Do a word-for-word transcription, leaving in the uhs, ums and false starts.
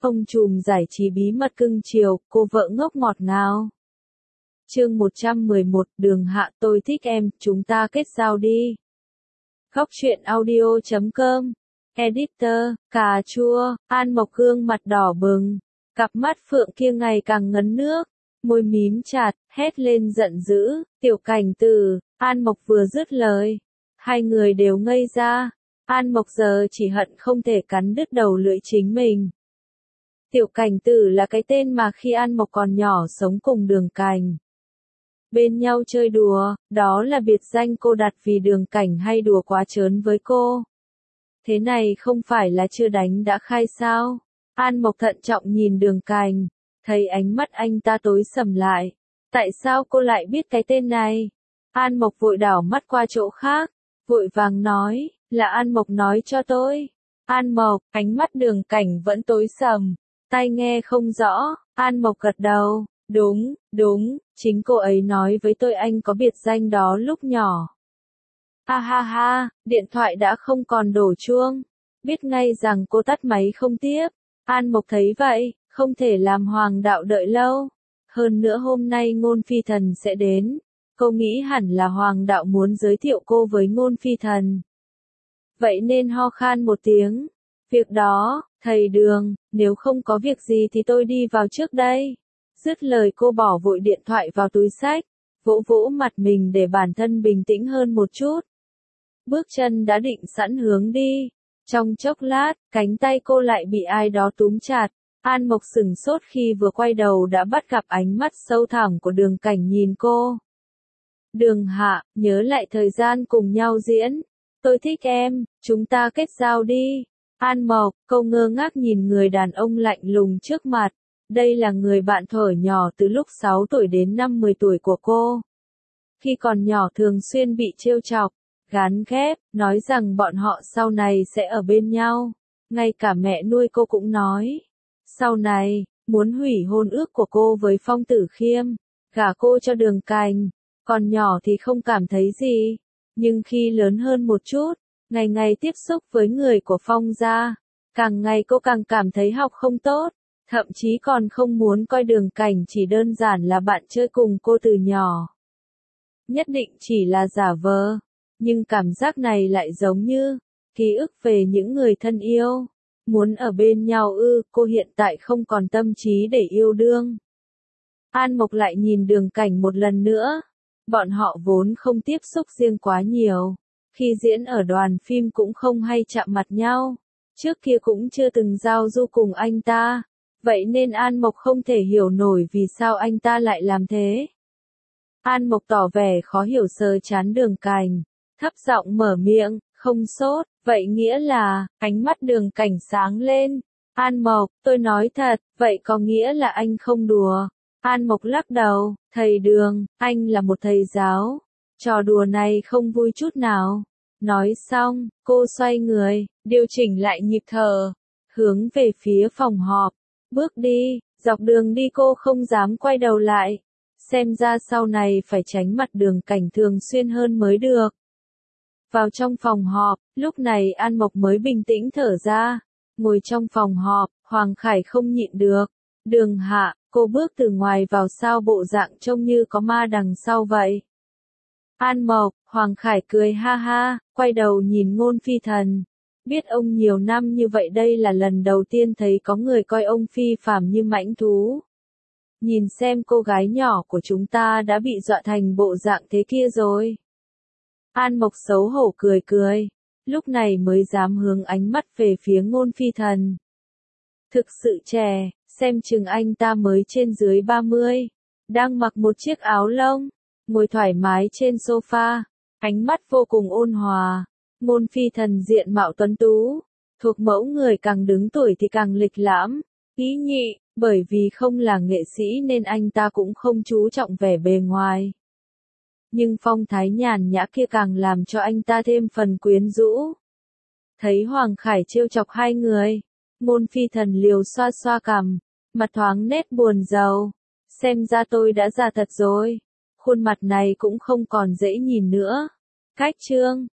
Ông trùm giải trí bí mật cưng chiều, cô vợ ngốc ngọt ngào. Chương một trăm mười một, Đường Hạ, tôi thích em, chúng ta kết giao đi. Góc truyện audio chấm com. Editor, cà chua, An Mộc gương mặt đỏ bừng. Cặp mắt phượng kia ngày càng ngấn nước. Môi mím chặt, hét lên giận dữ. Tiểu Cảnh Tử, An Mộc vừa dứt lời. Hai người đều ngây ra. An Mộc giờ chỉ hận không thể cắn đứt đầu lưỡi chính mình. Tiểu Cảnh Tử là cái tên mà khi An Mộc còn nhỏ sống cùng Đường Cảnh. Bên nhau chơi đùa, đó là biệt danh cô đặt vì Đường Cảnh hay đùa quá trớn với cô. Thế này không phải là chưa đánh đã khai sao? An Mộc thận trọng nhìn Đường Cảnh, thấy ánh mắt anh ta tối sầm lại. Tại sao cô lại biết cái tên này? An Mộc vội đảo mắt qua chỗ khác, vội vàng nói, là An Mộc nói cho tôi. An Mộc, ánh mắt Đường Cảnh vẫn tối sầm, tai nghe không rõ. An Mộc gật đầu, đúng, đúng, chính cô ấy nói với tôi anh có biệt danh đó lúc nhỏ. Ha ha ha, điện thoại đã không còn đổ chuông. Biết ngay rằng cô tắt máy không tiếp. An Mộc thấy vậy, không thể làm Hoàng đạo đợi lâu. Hơn nữa hôm nay Ngôn Phi Thần sẽ đến. Cô nghĩ hẳn là Hoàng đạo muốn giới thiệu cô với Ngôn Phi Thần. Vậy nên ho khan một tiếng. Việc đó, thầy Đường, nếu không có việc gì thì tôi đi vào trước đây. Dứt lời cô bỏ vội điện thoại vào túi xách, vỗ vỗ mặt mình để bản thân bình tĩnh hơn một chút. Bước chân đã định sẵn hướng đi. Trong chốc lát, cánh tay cô lại bị ai đó túm chặt. An Mộc sửng sốt khi vừa quay đầu đã bắt gặp ánh mắt sâu thẳm của Đường Cảnh nhìn cô. Đường Hạ, nhớ lại thời gian cùng nhau diễn. Tôi thích em, chúng ta kết giao đi. An Mộc, cô ngơ ngác nhìn người đàn ông lạnh lùng trước mặt. Đây là người bạn thuở nhỏ từ lúc sáu tuổi đến năm mười tuổi của cô. Khi còn nhỏ thường xuyên bị trêu chọc, gán ghép, nói rằng bọn họ sau này sẽ ở bên nhau. Ngay cả mẹ nuôi cô cũng nói. Sau này, muốn hủy hôn ước của cô với Phong Tử Khiêm, gả cô cho Đường Cảnh. Còn nhỏ thì không cảm thấy gì. Nhưng khi lớn hơn một chút, ngày ngày tiếp xúc với người của Phong gia, càng ngày cô càng cảm thấy học không tốt. Thậm chí còn không muốn coi Đường Cảnh chỉ đơn giản là bạn chơi cùng cô từ nhỏ. Nhất định chỉ là giả vờ. Nhưng cảm giác này lại giống như ký ức về những người thân yêu. Muốn ở bên nhau ư, cô hiện tại không còn tâm trí để yêu đương. An Mộc lại nhìn Đường Cảnh một lần nữa. Bọn họ vốn không tiếp xúc riêng quá nhiều. Khi diễn ở đoàn phim cũng không hay chạm mặt nhau. Trước kia cũng chưa từng giao du cùng anh ta. Vậy nên An Mộc không thể hiểu nổi vì sao anh ta lại làm thế. An Mộc tỏ vẻ khó hiểu sờ chán Đường Cảnh, thấp giọng mở miệng, không sốt, vậy nghĩa là, ánh mắt Đường Cảnh sáng lên. An Mộc, tôi nói thật, vậy có nghĩa là anh không đùa. An Mộc lắc đầu, thầy Đường, anh là một thầy giáo. Trò đùa này không vui chút nào. Nói xong, cô xoay người, điều chỉnh lại nhịp thở, hướng về phía phòng họp. Bước đi, dọc đường đi cô không dám quay đầu lại. Xem ra sau này phải tránh mặt Đường Cảnh thường xuyên hơn mới được. Vào trong phòng họp, lúc này An Mộc mới bình tĩnh thở ra. Ngồi trong phòng họp, Hoàng Khải không nhịn được. Đường Hạ, cô bước từ ngoài vào sao bộ dạng trông như có ma đằng sau vậy. An Mộc, Hoàng Khải cười ha ha, quay đầu nhìn Ngôn Phi Thần. Biết ông nhiều năm như vậy đây là lần đầu tiên thấy có người coi ông phi phàm như mãnh thú. Nhìn xem cô gái nhỏ của chúng ta đã bị dọa thành bộ dạng thế kia rồi. An Mộc xấu hổ cười cười, lúc này mới dám hướng ánh mắt về phía Ngôn Phi Thần. Thực sự trẻ, xem chừng anh ta mới trên dưới ba mươi, đang mặc một chiếc áo lông, ngồi thoải mái trên sofa, ánh mắt vô cùng ôn hòa. Ngôn Phi Thần diện mạo tuấn tú, thuộc mẫu người càng đứng tuổi thì càng lịch lãm, ý nhị, bởi vì không là nghệ sĩ nên anh ta cũng không chú trọng vẻ bề ngoài. Nhưng phong thái nhàn nhã kia càng làm cho anh ta thêm phần quyến rũ. Thấy Hoàng Khải trêu chọc hai người, Ngôn Phi Thần liều xoa xoa cằm, mặt thoáng nét buồn rầu. Xem ra tôi đã già thật rồi, khuôn mặt này cũng không còn dễ nhìn nữa. Cách chương